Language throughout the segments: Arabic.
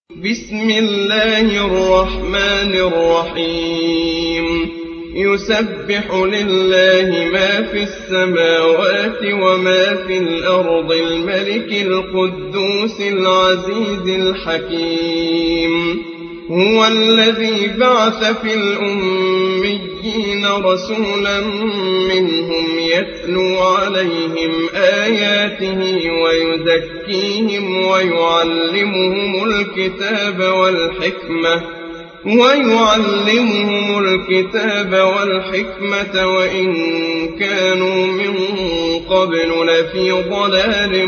بسم الله الرحمن الرحيم يسبح لله ما في السماوات وما في الأرض الملك القدوس العزيز الحكيم هو الذي بعث في الأميين رسولا منهم يتلو عليهم آياته ويزكيهم ويعلمهم الكتاب والحكمة وإن كانوا من قبل لفي ضلال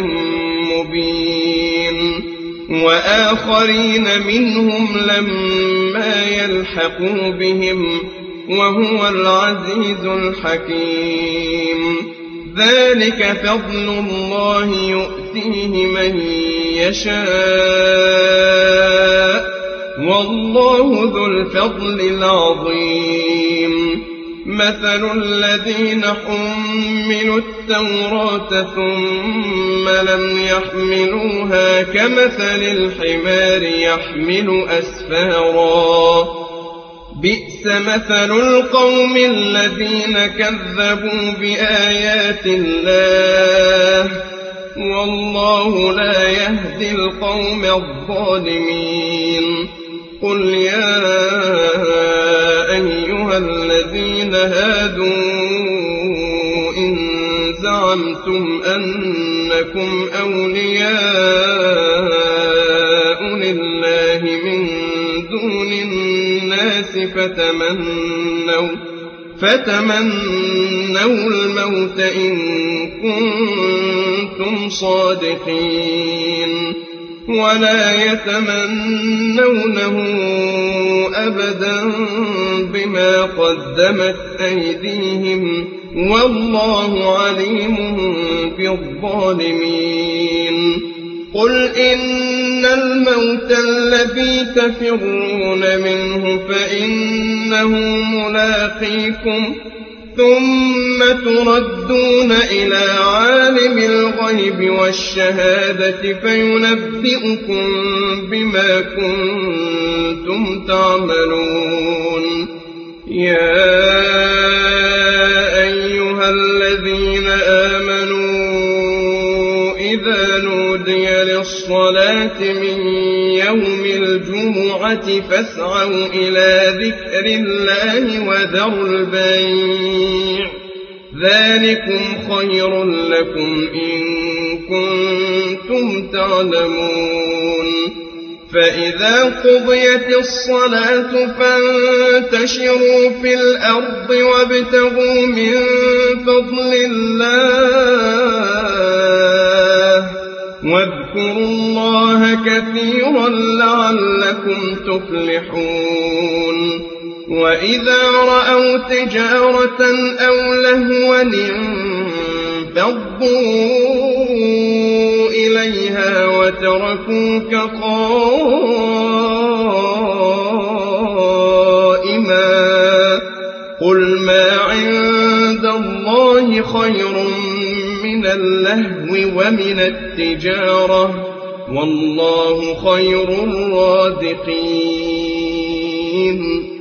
مبين وآخرين منهم لما يلحقوا بهم وهو العزيز الحكيم ذلك فضل الله يؤتيه من يشاء والله ذو الفضل العظيم مثل الذين حملوا التوراة ثم لم يحملوها كمثل الحمار يحمل أسفارا بئس مثل القوم الذين كذبوا بآيات الله والله لا يهدي القوم الظالمين قل يا أيها الذين هادوا إن زعمتم أنكم أولياء لله من دون الناس فتمنوا الموت إن كنتم صادقين ولا يتمنونه أبدا بما قدمت أيديهم والله عليم بالظالمين قل إن الموت الذي تفرون منه فإنه ملاقيكم ثم تردون إلى عالم الغيب والشهادة فينبئكم بما كنتم تعملون يا أيها الذين آمنوا إذا نودي للصلاة من يوم الجمعة فاسعوا إلى ذكر الله وذروا البيع ذلكم خير لكم إن كنتم تعلمون فإذا قضيت الصلاة فانتشروا في الأرض وابتغوا من فضل الله واذكروا الله كثيرا لعلكم تفلحون وإذا رأوا تجارة أو لهوا انفضوا إليها وتركوك قائما قل ما عند الله خير من اللهو ومن التجارة والله خير الرازقين